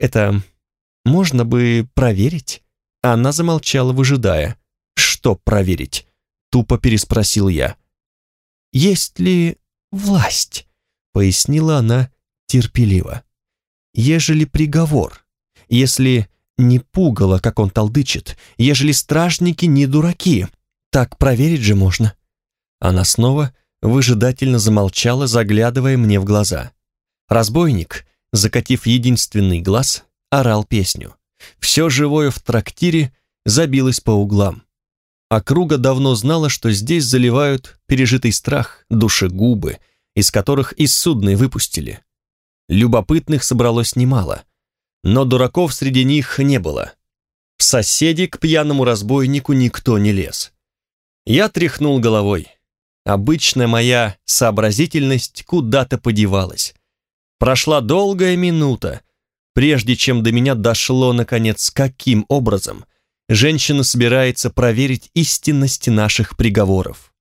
можно бы проверить?» Она замолчала, выжидая. «Что проверить?» — тупо переспросил я. «Есть ли власть?» — пояснила она терпеливо. «Ежели приговор, если не пугало, как он толдычит, ежели стражники не дураки, так проверить же можно». Она снова выжидательно замолчала, заглядывая мне в глаза. Разбойник, закатив единственный глаз, орал песню. Все живое в трактире забилось по углам. Округа давно знала, что здесь заливают пережитый страх, душегубы, из которых из судной выпустили. Любопытных собралось немало, но дураков среди них не было. В соседи к пьяному разбойнику никто не лез. Я тряхнул головой. Обычная моя сообразительность куда-то подевалась. Прошла долгая минута, прежде чем до меня дошло, наконец, каким образом женщина собирается проверить истинность наших приговоров.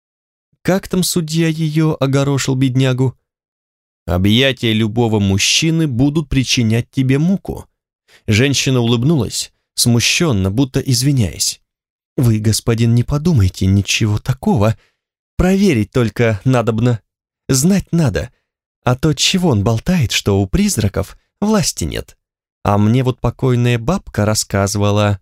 Как там судья ее огорошил беднягу? «Объятия любого мужчины будут причинять тебе муку». Женщина улыбнулась, смущенно, будто извиняясь. «Вы, господин, не подумайте, ничего такого. Проверить только надобно. Знать надо. А то чего он болтает, что у призраков власти нет? А мне вот покойная бабка рассказывала».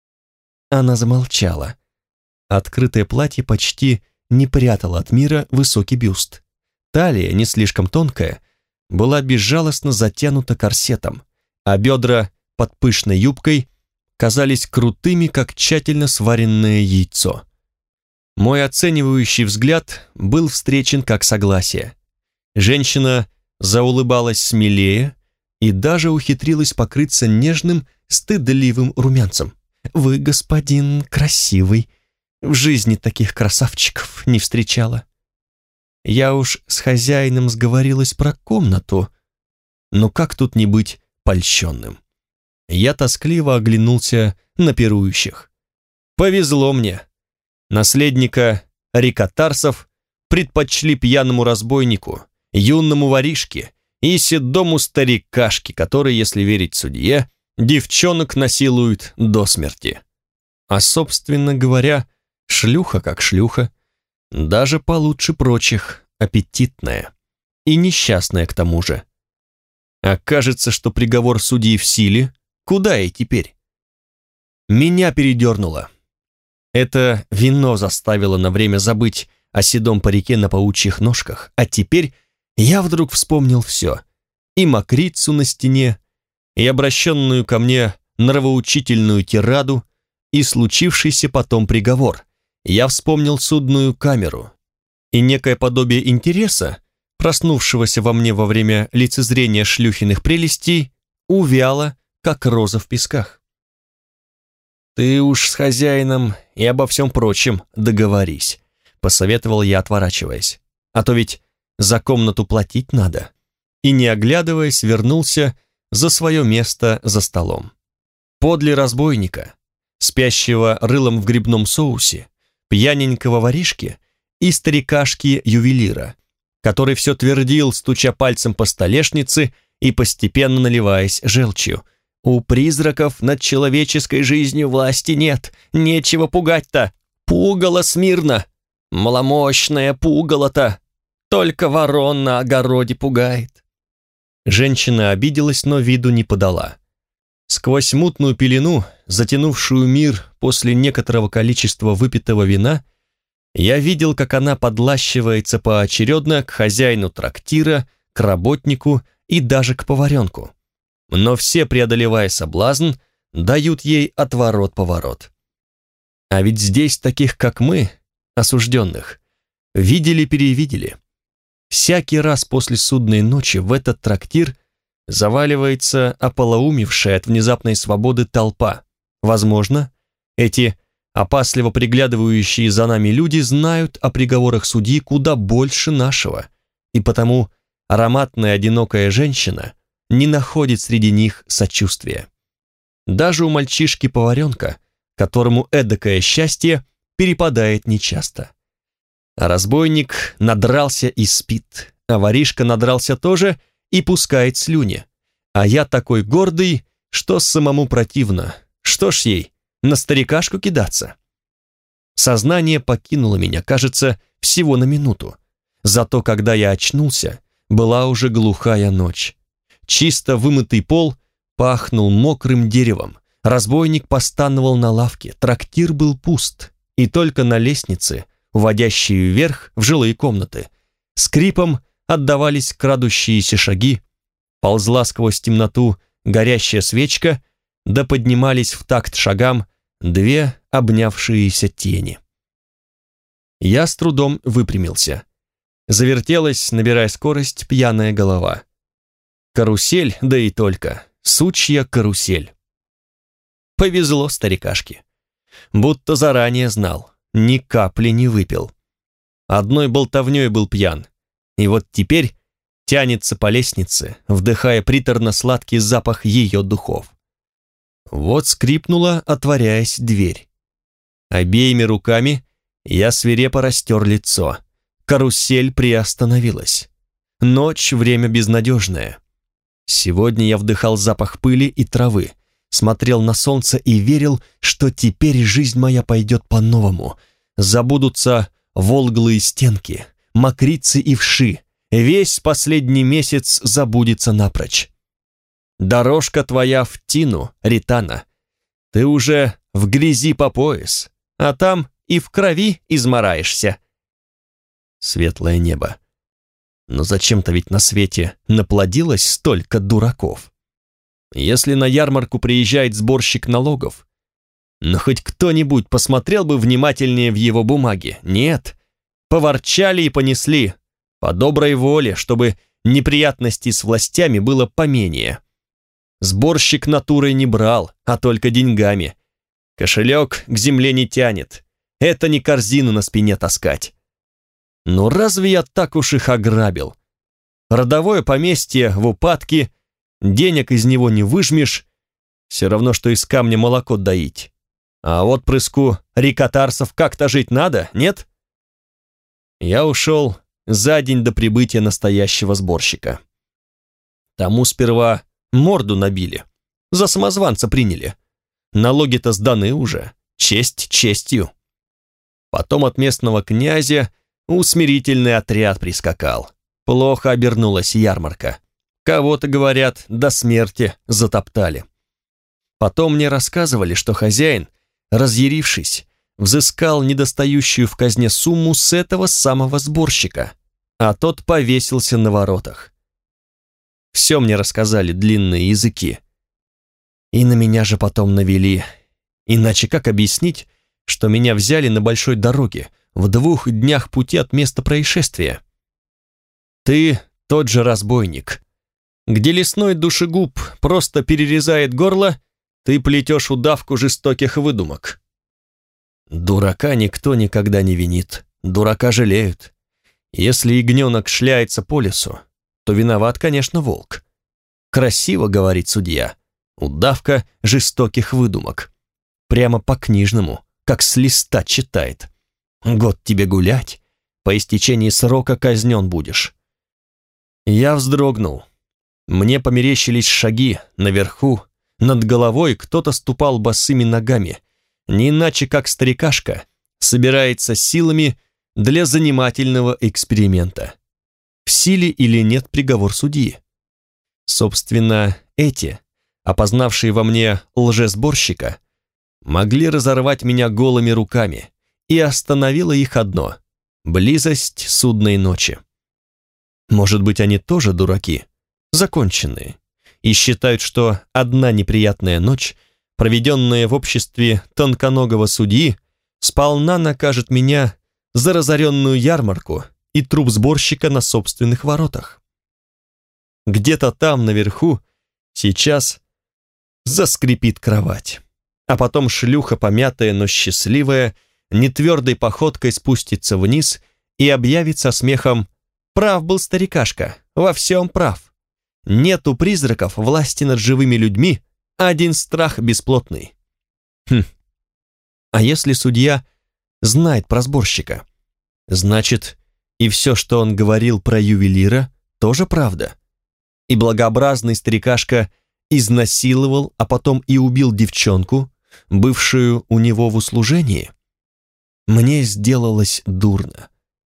Она замолчала. Открытое платье почти не прятало от мира высокий бюст. Талия, не слишком тонкая, была безжалостно затянута корсетом, а бедра под пышной юбкой казались крутыми, как тщательно сваренное яйцо. Мой оценивающий взгляд был встречен как согласие. Женщина заулыбалась смелее и даже ухитрилась покрыться нежным, стыдливым румянцем. «Вы, господин, красивый. В жизни таких красавчиков не встречала. Я уж с хозяином сговорилась про комнату. Но как тут не быть польщенным?» Я тоскливо оглянулся на пирующих. Повезло мне. Наследника рикотарсов предпочли пьяному разбойнику, юному воришке и седому старикашке, который, если верить судье, девчонок насилуют до смерти. А, собственно говоря, шлюха как шлюха, даже получше прочих, аппетитная и несчастная к тому же. Окажется, что приговор судьи в силе, куда ей теперь? Меня передернуло. Это вино заставило на время забыть о седом парике на паучьих ножках, а теперь я вдруг вспомнил все. И мокрицу на стене, и обращенную ко мне нравоучительную тираду, и случившийся потом приговор. Я вспомнил судную камеру, и некое подобие интереса, проснувшегося во мне во время лицезрения шлюхиных прелестей, увяло, как роза в песках. «Ты уж с хозяином и обо всем прочем договорись», посоветовал я, отворачиваясь. «А то ведь за комнату платить надо». И, не оглядываясь, вернулся за свое место за столом. Подле разбойника, спящего рылом в грибном соусе, пьяненького воришки и старикашки-ювелира, который все твердил, стуча пальцем по столешнице и постепенно наливаясь желчью: «У призраков над человеческой жизнью власти нет, нечего пугать-то». Пугало смирно! Маломощное пугало-то! Только ворон на огороде пугает!» Женщина обиделась, но виду не подала. Сквозь мутную пелену, затянувшую мир после некоторого количества выпитого вина, я видел, как она подлащивается поочередно к хозяину трактира, к работнику и даже к поваренку. Но все, преодолевая соблазн, дают ей отворот-поворот. А ведь здесь таких, как мы, осужденных, видели-перевидели. Всякий раз после судной ночи в этот трактир заваливается ополоумевшая от внезапной свободы толпа. Возможно, эти опасливо приглядывающие за нами люди знают о приговорах судьи куда больше нашего, и потому ароматная одинокая женщина не находит среди них сочувствия. Даже у мальчишки-поваренка, которому эдакое счастье перепадает нечасто. А разбойник надрался и спит, а воришка надрался тоже и пускает слюни. А я такой гордый, что самому противно. Что ж ей, на старикашку кидаться? Сознание покинуло меня, кажется, всего на минуту. Зато когда я очнулся, была уже глухая ночь. Чисто вымытый пол пахнул мокрым деревом. Разбойник постановал на лавке, трактир был пуст, и только на лестнице, уводящей вверх в жилые комнаты, скрипом отдавались крадущиеся шаги, ползла сквозь темноту горящая свечка, да поднимались в такт шагам две обнявшиеся тени. Я с трудом выпрямился. Завертелась, набирая скорость, пьяная голова. Карусель, да и только, сучья карусель. Повезло старикашке. Будто заранее знал, ни капли не выпил. Одной болтовней был пьян. И вот теперь тянется по лестнице, вдыхая приторно-сладкий запах ее духов. Вот скрипнула, отворяясь, дверь. Обеими руками я свирепо растер лицо. Карусель приостановилась. Ночь — время безнадежное. Сегодня я вдыхал запах пыли и травы, смотрел на солнце и верил, что теперь жизнь моя пойдет по-новому. Забудутся волглые стенки, мокрицы и вши, весь последний месяц забудется напрочь. Дорожка твоя в тину, Ритана. Ты уже в грязи по пояс, а там и в крови измораешься. Светлое небо. Но зачем-то ведь на свете наплодилось столько дураков. Если на ярмарку приезжает сборщик налогов, но хоть кто-нибудь посмотрел бы внимательнее в его бумаги. Нет, поворчали и понесли, по доброй воле, чтобы неприятностей с властями было поменее. Сборщик натурой не брал, а только деньгами. Кошелек к земле не тянет, это не корзину на спине таскать. Но разве я так уж их ограбил? Родовое поместье в упадке, денег из него не выжмешь, все равно, что из камня молоко доить. А отпрыску рикотарцев как-то жить надо, нет? Я ушел за день до прибытия настоящего сборщика. Тому сперва морду набили, за самозванца приняли. Налоги-то сданы уже, честь честью. Потом от местного князя усмирительный отряд прискакал. Плохо обернулась ярмарка. Кого-то, говорят, до смерти затоптали. Потом мне рассказывали, что хозяин, разъярившись, взыскал недостающую в казне сумму с этого самого сборщика, а тот повесился на воротах. Все мне рассказали длинные языки. И на меня же потом навели. Иначе как объяснить, что меня взяли на большой дороге, в 2 днях пути от места происшествия? Ты тот же разбойник. Где лесной душегуб просто перерезает горло, ты плетешь удавку жестоких выдумок. Дурака никто никогда не винит, дурака жалеют. Если ягненок шляется по лесу, то виноват, конечно, волк. Красиво, говорит судья, удавка жестоких выдумок. Прямо по-книжному, как с листа читает. Год тебе гулять, по истечении срока казнен будешь. Я вздрогнул. Мне померещились шаги наверху, над головой кто-то ступал босыми ногами, не иначе как старикашка, собирается силами для занимательного эксперимента. В силе или нет приговор судьи? Собственно, эти, опознавшие во мне лжесборщика, могли разорвать меня голыми руками, и остановило их одно — близость судной ночи. Может быть, они тоже дураки, законченные, и считают, что одна неприятная ночь, проведенная в обществе тонконогого судьи, сполна накажет меня за разоренную ярмарку и труп сборщика на собственных воротах. Где-то там, наверху, сейчас заскрипит кровать, а потом шлюха, помятая, но счастливая, нетвердой походкой спустится вниз и объявит со смехом: «Прав был старикашка, во всем прав. Нет у призраков власти над живыми людьми, один страх бесплотный». А если судья знает про сборщика, значит, и все, что он говорил про ювелира, тоже правда. И благообразный старикашка изнасиловал, а потом и убил девчонку, бывшую у него в услужении. Мне сделалось дурно.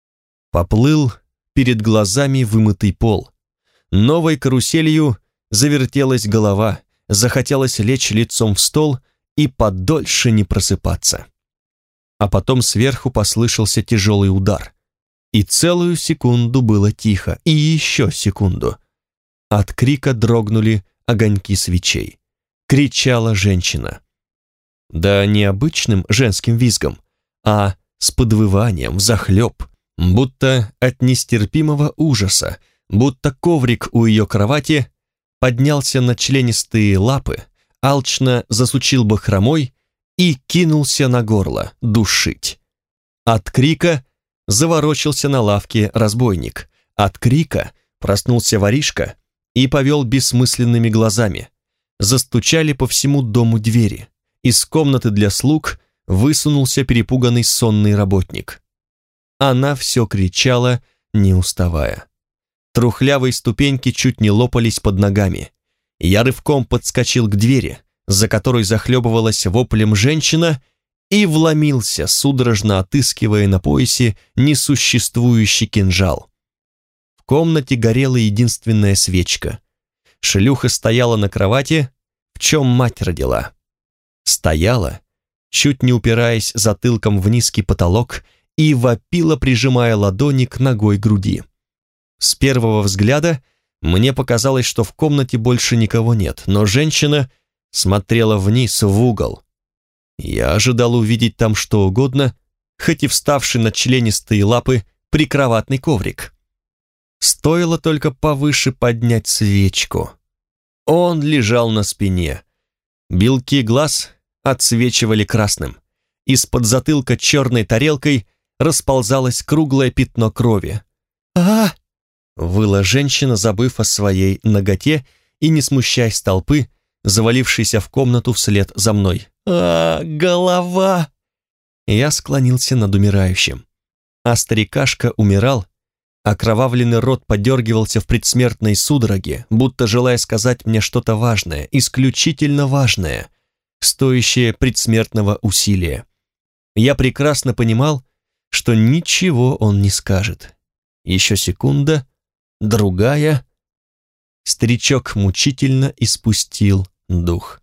Поплыл перед глазами вымытый пол. Новой каруселью завертелась голова, захотелось лечь лицом в стол и подольше не просыпаться. А потом сверху послышался тяжелый удар. И целую секунду было тихо, и еще секунду. От крика дрогнули огоньки свечей. Кричала женщина. Да не обычным женским визгом, а с подвыванием взахлеб, будто от нестерпимого ужаса, будто коврик у ее кровати поднялся на членистые лапы, алчно засучил бахромой и кинулся на горло душить. От крика заворочился на лавке разбойник, от крика проснулся воришка и повел бессмысленными глазами. Застучали по всему дому двери. Из комнаты для слуг высунулся перепуганный сонный работник. Она все кричала, не уставая. Трухлявые ступеньки чуть не лопались под ногами. Я рывком подскочил к двери, за которой захлебывалась воплем женщина, и вломился, судорожно отыскивая на поясе несуществующий кинжал. В комнате горела единственная свечка. Шлюха стояла на кровати, в чем мать родила. Стояла, чуть не упираясь затылком в низкий потолок, и вопила, прижимая ладони к ногой груди. С первого взгляда мне показалось, что в комнате больше никого нет, но женщина смотрела вниз в угол. Я ожидал увидеть там что угодно, хоть и вставший на членистые лапы прикроватный коврик. Стоило только повыше поднять свечку. Он лежал на спине. Белки глаз отсвечивали красным. Из-под затылка черной тарелкой расползалось круглое пятно крови. «А-а-а!» выла женщина, забыв о своей наготе и не смущаясь толпы, завалившейся в комнату вслед за мной. Голова!» Я склонился над умирающим. А старикашка умирал, окровавленный рот подергивался в предсмертной судороге, будто желая сказать мне что-то важное, исключительно важное, стоящее предсмертного усилия. Я прекрасно понимал, что ничего он не скажет. Еще секунда, другая. Старичок мучительно испустил дух.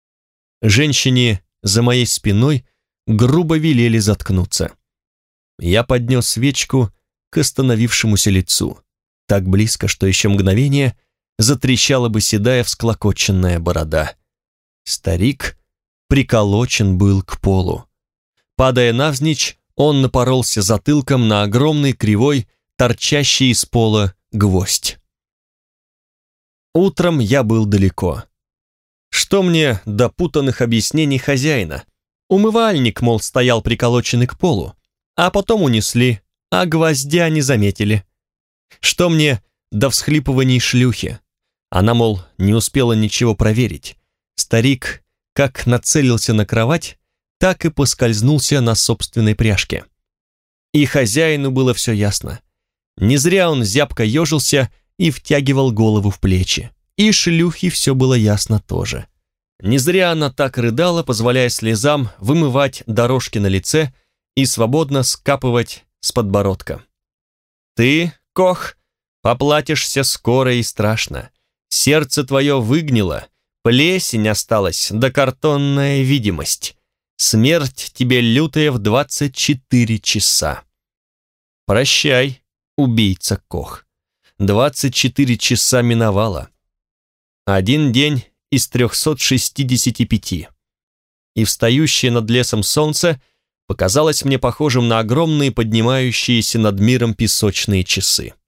Женщине за моей спиной грубо велели заткнуться. Я поднес свечку к остановившемуся лицу, так близко, что еще мгновение затрещала бы седая всклокоченная борода. Старик приколочен был к полу. Падая навзничь, он напоролся затылком на огромный кривой, торчащий из пола гвоздь. Утром я был далеко. Что мне до путанных объяснений хозяина? Умывальник, мол, стоял приколоченный к полу, а потом унесли, а гвоздя не заметили. Что мне до всхлипываний шлюхи? Она, мол, не успела ничего проверить. Старик как нацелился на кровать, так и поскользнулся на собственной пряжке. И хозяину было все ясно. Не зря он зябко ежился и втягивал голову в плечи. И шлюхе все было ясно тоже. Не зря она так рыдала, позволяя слезам вымывать дорожки на лице и свободно скапывать с подбородка. Ты, Кох, поплатишься скоро и страшно. Сердце твое выгнило, плесень осталась, да картонная видимость. Смерть тебе лютая в 24 часа. Прощай, убийца Кох. 24 часа миновало. Один день из 365. И встающее над лесом солнце показалось мне похожим на огромные поднимающиеся над миром песочные часы.